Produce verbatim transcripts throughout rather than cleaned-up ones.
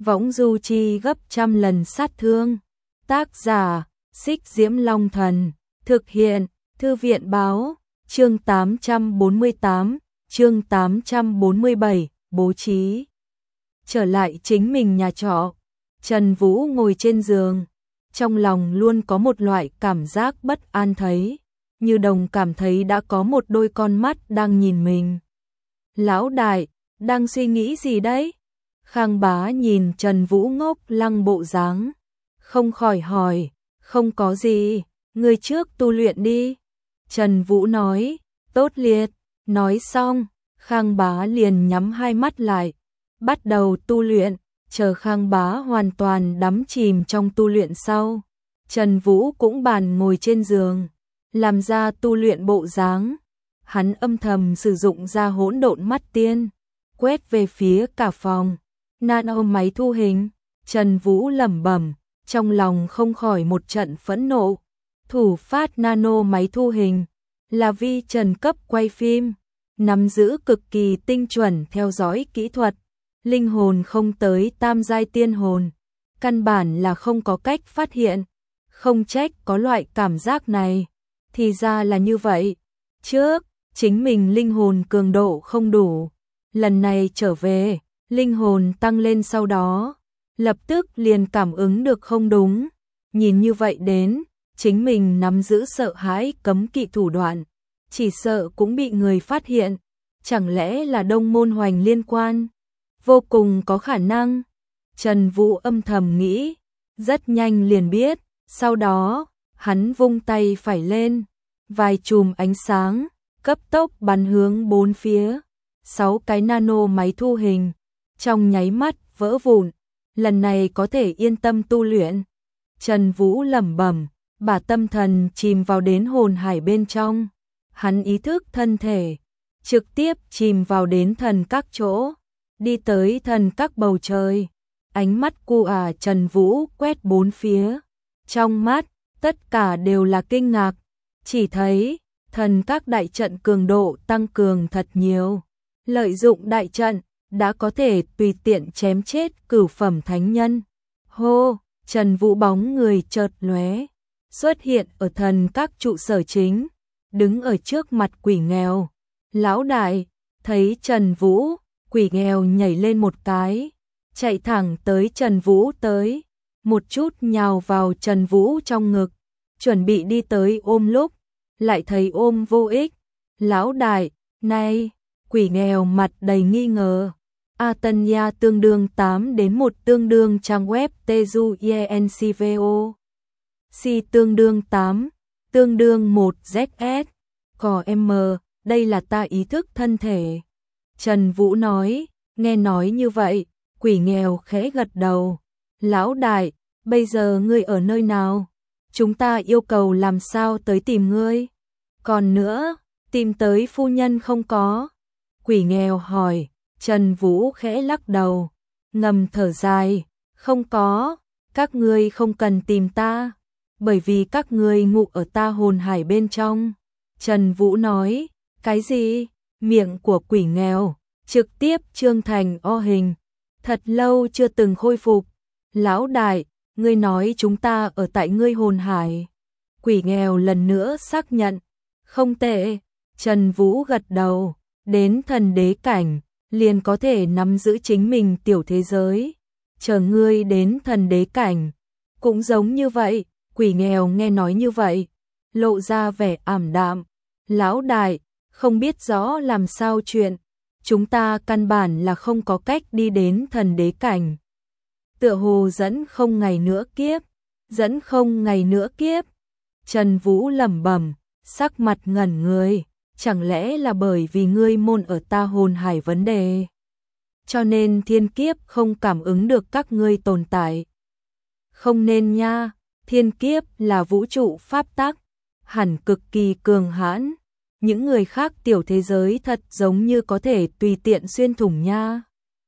võng du chi gấp trăm lần sát thương. Tác giả, Xích Diễm Long Thần. Thực hiện, Thư viện Báo. Chương tám trăm bốn mươi tám, chương tám trăm bốn mươi bảy, bố trí. Trở lại chính mình nhà trọ, Trần Vũ ngồi trên giường, trong lòng luôn có một loại cảm giác bất an thấy, như đồng cảm thấy đã có một đôi con mắt đang nhìn mình. Lão đại, đang suy nghĩ gì đấy? Khang Bá nhìn Trần Vũ ngốc lăng bộ dáng, không khỏi hỏi, không có gì, ngươi trước tu luyện đi. Trần Vũ nói, tốt liệt, nói xong, Khang Bá liền nhắm hai mắt lại, bắt đầu tu luyện, chờ Khang Bá hoàn toàn đắm chìm trong tu luyện sau. Trần Vũ cũng bàn ngồi trên giường, làm ra tu luyện bộ dáng. Hắn âm thầm sử dụng ra hỗn độn mắt tiên, quét về phía cả phòng. Nano máy thu hình, Trần Vũ lẩm bẩm, trong lòng không khỏi một trận phẫn nộ. Thủ phát nano máy thu hình là vi trần cấp quay phim, nắm giữ cực kỳ tinh chuẩn theo dõi kỹ thuật, linh hồn không tới tam giai tiên hồn, căn bản là không có cách phát hiện, không trách có loại cảm giác này, thì ra là như vậy. Trước, chính mình linh hồn cường độ không đủ, lần này trở về, linh hồn tăng lên sau đó, lập tức liền cảm ứng được không đúng, nhìn như vậy đến, chính mình nắm giữ sợ hãi cấm kỵ thủ đoạn, chỉ sợ cũng bị người phát hiện, chẳng lẽ là Đông Môn Hoành liên quan? Vô cùng có khả năng. Trần Vũ âm thầm nghĩ, rất nhanh liền biết, sau đó, hắn vung tay phải lên, vài chùm ánh sáng, cấp tốc bắn hướng bốn phía, sáu cái nano máy thu hình, trong nháy mắt vỡ vụn, lần này có thể yên tâm tu luyện. Trần Vũ lẩm bẩm,把tâm thần chìm vào đến hồn hải bên trong, hắn ý thức thân thể, trực tiếp chìm vào đến thần các chỗ, đi tới thần các bầu trời, ánh mắt cu à Trần Vũ quét bốn phía, trong mắt, tất cả đều là kinh ngạc, chỉ thấy, thần các đại trận cường độ tăng cường thật nhiều, lợi dụng đại trận, đã có thể tùy tiện chém chết cửu phẩm thánh nhân. Hô, Trần Vũ bóng người chợt lóe, xuất hiện ở thần các trụ sở chính, đứng ở trước mặt quỷ nghèo. Lão đại, thấy Trần Vũ, quỷ nghèo nhảy lên một cái, chạy thẳng tới Trần Vũ tới, một chút nhào vào Trần Vũ trong ngực, chuẩn bị đi tới ôm lúc, lại thấy ôm vô ích. Lão đại, này, quỷ nghèo mặt đầy nghi ngờ. Atanya tương đương tám đến một tương đương trang web Teju Yenco. C tương đương tám, tương đương một Z S. Cò M, đây là ta ý thức thân thể. Trần Vũ nói, nghe nói như vậy, quỷ nghèo khẽ gật đầu. Lão đại, bây giờ ngươi ở nơi nào? Chúng ta yêu cầu làm sao tới tìm ngươi? Còn nữa, tìm tới phu nhân không có? Quỷ nghèo hỏi. Trần Vũ khẽ lắc đầu, ngầm thở dài, không có, các ngươi không cần tìm ta, bởi vì các ngươi ngụ ở ta hồn hải bên trong. Trần Vũ nói, cái gì? Miệng của quỷ nghèo, trực tiếp trương thành o hình, thật lâu chưa từng khôi phục. Lão đại, ngươi nói chúng ta ở tại ngươi hồn hải. Quỷ nghèo lần nữa xác nhận, không tệ. Trần Vũ gật đầu, đến thần đế cảnh, liền có thể nắm giữ chính mình tiểu thế giới. Chờ ngươi đến thần đế cảnh, cũng giống như vậy. Quỷ nghèo nghe nói như vậy, lộ ra vẻ ảm đạm. Lão đại, không biết rõ làm sao chuyện, chúng ta căn bản là không có cách đi đến thần đế cảnh. Tựa hồ dẫn không ngày nữa kiếp, dẫn không ngày nữa kiếp. Trần Vũ lẩm bẩm, sắc mặt ngẩn người. Chẳng lẽ là bởi vì ngươi môn ở ta hồn hải vấn đề, cho nên thiên kiếp không cảm ứng được các ngươi tồn tại? Không nên nha, thiên kiếp là vũ trụ pháp tắc, hẳn cực kỳ cường hãn, những người khác tiểu thế giới thật giống như có thể tùy tiện xuyên thủng nha.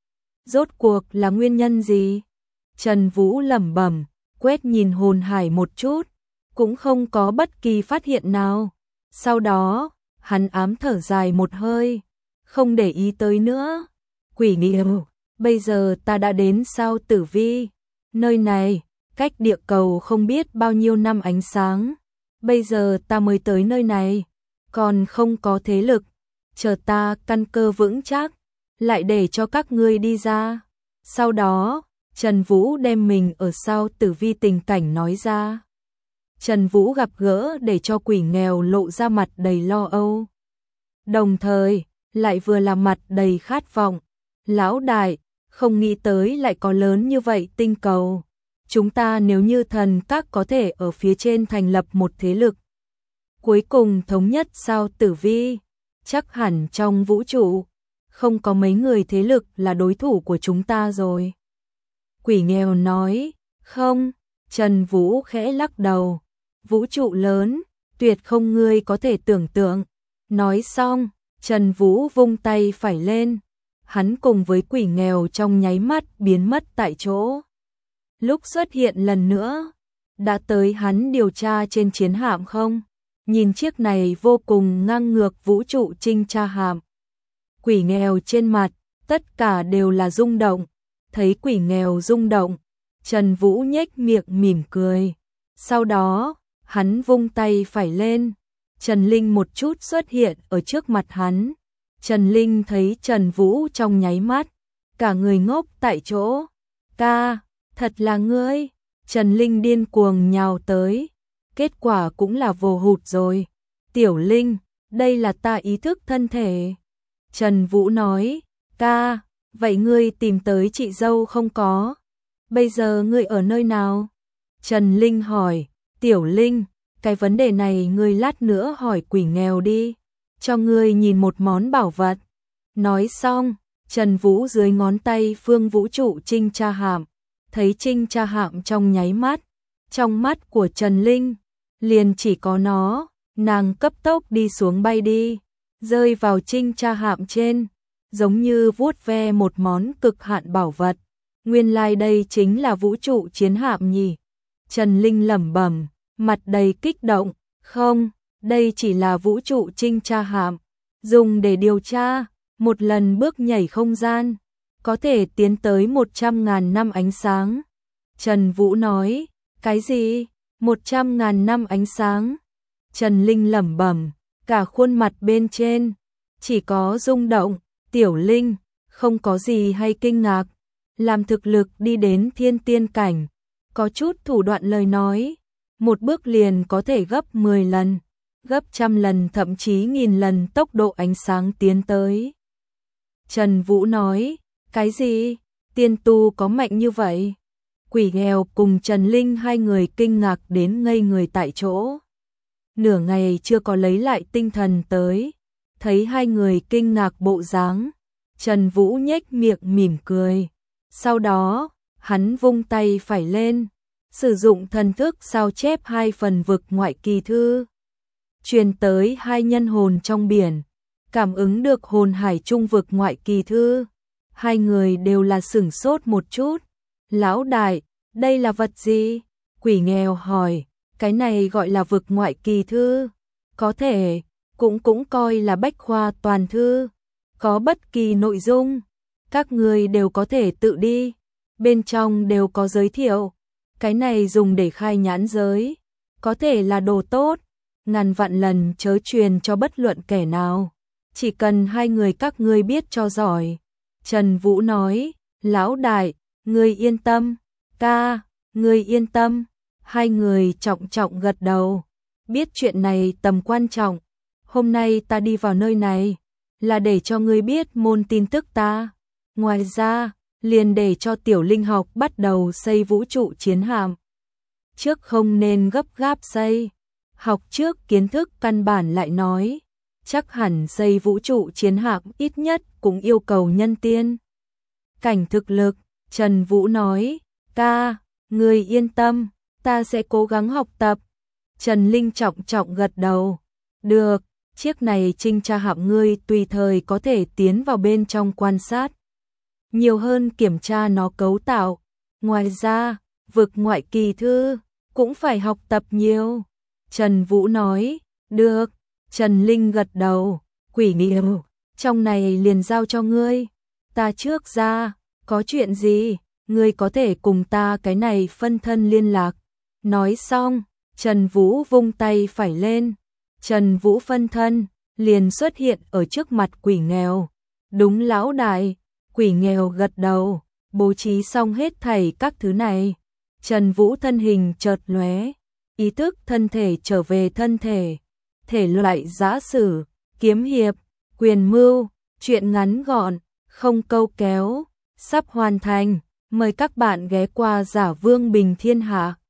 Rốt cuộc là nguyên nhân gì? Trần Vũ lẩm bẩm, quét nhìn hồn hải một chút, cũng không có bất kỳ phát hiện nào. Sau đó, hắn ám thở dài một hơi, không để ý tới nữa. Quỷ nghèo, bây giờ ta đã đến sao Tử Vi. Nơi này, cách địa cầu không biết bao nhiêu năm ánh sáng. Bây giờ ta mới tới nơi này, còn không có thế lực. Chờ ta căn cơ vững chắc, lại để cho các ngươi đi ra. Sau đó, Trần Vũ đem mình ở sao Tử Vi tình cảnh nói ra. Trần Vũ gặp gỡ để cho quỷ nghèo lộ ra mặt đầy lo âu. Đồng thời, lại vừa là mặt đầy khát vọng. Lão đại, không nghĩ tới lại có lớn như vậy tinh cầu. Chúng ta nếu như thần các có thể ở phía trên thành lập một thế lực. Cuối cùng thống nhất sao Tử Vi, chắc hẳn trong vũ trụ, không có mấy người thế lực là đối thủ của chúng ta rồi. Quỷ nghèo nói, không, Trần Vũ khẽ lắc đầu. Vũ trụ lớn, tuyệt không ngươi có thể tưởng tượng. Nói xong, Trần Vũ vung tay phải lên. Hắn cùng với quỷ nghèo trong nháy mắt biến mất tại chỗ. Lúc xuất hiện lần nữa, đã tới hắn điều tra trên chiến hạm không? Nhìn chiếc này vô cùng ngang ngược vũ trụ trinh tra hạm. Quỷ nghèo trên mặt, tất cả đều là rung động. Thấy quỷ nghèo rung động, Trần Vũ nhếch miệng mỉm cười. Sau đó, hắn vung tay phải lên. Trần Linh một chút xuất hiện ở trước mặt hắn. Trần Linh thấy Trần Vũ trong nháy mắt, cả người ngốc tại chỗ. Ca, thật là ngươi. Trần Linh điên cuồng nhào tới. Kết quả cũng là vô hụt rồi. Tiểu Linh, đây là ta ý thức thân thể. Trần Vũ nói, ca, vậy ngươi tìm tới chị dâu không có? Bây giờ ngươi ở nơi nào? Trần Linh hỏi, Tiểu Linh, cái vấn đề này ngươi lát nữa hỏi quỷ nghèo đi. Cho ngươi nhìn một món bảo vật. Nói xong, Trần Vũ dưới ngón tay phương vũ trụ trinh tra hạm. Thấy trinh tra hạm trong nháy mắt. Trong mắt của Trần Linh, liền chỉ có nó. Nàng cấp tốc đi xuống bay đi. Rơi vào trinh tra hạm trên. Giống như vuốt ve một món cực hạn bảo vật. Nguyên lai like đây chính là vũ trụ chiến hạm nhỉ. Trần Linh lẩm bẩm, mặt đầy kích động. Không, đây chỉ là vũ trụ trinh tra hạm. Dùng để điều tra, một lần bước nhảy không gian. Có thể tiến tới một trăm ngàn năm ánh sáng. Trần Vũ nói, cái gì? Một trăm ngàn năm ánh sáng. Trần Linh lẩm bẩm, cả khuôn mặt bên trên. Chỉ có rung động, Tiểu Linh, không có gì hay kinh ngạc. Làm thực lực đi đến thiên tiên cảnh. Có chút thủ đoạn lời nói. Một bước liền có thể gấp mười lần. Gấp trăm lần thậm chí nghìn lần tốc độ ánh sáng tiến tới. Trần Vũ nói, cái gì? Tiên tu có mạnh như vậy? Quỷ nghèo cùng Trần Linh hai người kinh ngạc đến ngây người tại chỗ. Nửa ngày chưa có lấy lại tinh thần tới. Thấy hai người kinh ngạc bộ dáng, Trần Vũ nhếch miệng mỉm cười. Sau đó, hắn vung tay phải lên, sử dụng thần thức sao chép hai phần vực ngoại kỳ thư. Truyền tới hai nhân hồn trong biển, cảm ứng được hồn hải trung vực ngoại kỳ thư. Hai người đều là sửng sốt một chút. Lão đại, đây là vật gì? Quỷ nghèo hỏi, cái này gọi là vực ngoại kỳ thư. Có thể, cũng cũng coi là bách khoa toàn thư. Có bất kỳ nội dung, các người đều có thể tự đi. Bên trong đều có giới thiệu. Cái này dùng để khai nhãn giới. Có thể là đồ tốt. Ngàn vạn lần chớ truyền cho bất luận kẻ nào. Chỉ cần hai người các ngươi biết cho giỏi. Trần Vũ nói, lão đại, ngươi yên tâm. Ca, ngươi yên tâm. Hai người trọng trọng gật đầu. Biết chuyện này tầm quan trọng. Hôm nay ta đi vào nơi này, là để cho ngươi biết môn tin tức ta. Ngoài ra, liền để cho Tiểu Linh học bắt đầu xây vũ trụ chiến hạm. Trước không nên gấp gáp xây. Học trước kiến thức căn bản lại nói. Chắc hẳn xây vũ trụ chiến hạm ít nhất cũng yêu cầu nhân tiên. Cảnh thực lực, Trần Vũ nói, ca, ngươi yên tâm, ta sẽ cố gắng học tập. Trần Linh trọng trọng gật đầu. Được, chiếc này trinh tra hạm ngươi tùy thời có thể tiến vào bên trong quan sát. Nhiều hơn kiểm tra nó cấu tạo. Ngoài ra, vực ngoại kỳ thư, cũng phải học tập nhiều. Trần Vũ nói, được. Trần Linh gật đầu, quỷ nghèo, trong này liền giao cho ngươi. Ta trước ra, Có chuyện gì, ngươi có thể cùng ta cái này phân thân liên lạc. Nói xong, Trần Vũ vung tay phải lên, Trần Vũ phân thân liền xuất hiện ở trước mặt quỷ nghèo. Đúng lão đại, quỷ nghèo gật đầu, bố trí xong hết thảy các thứ này. Trần Vũ thân hình chợt lóe, ý thức thân thể trở về thân thể, thể loại giã sử, kiếm hiệp, quyền mưu, truyện ngắn gọn, không câu kéo, sắp hoàn thành. Mời các bạn ghé qua Giả Vương Bình Thiên Hạ.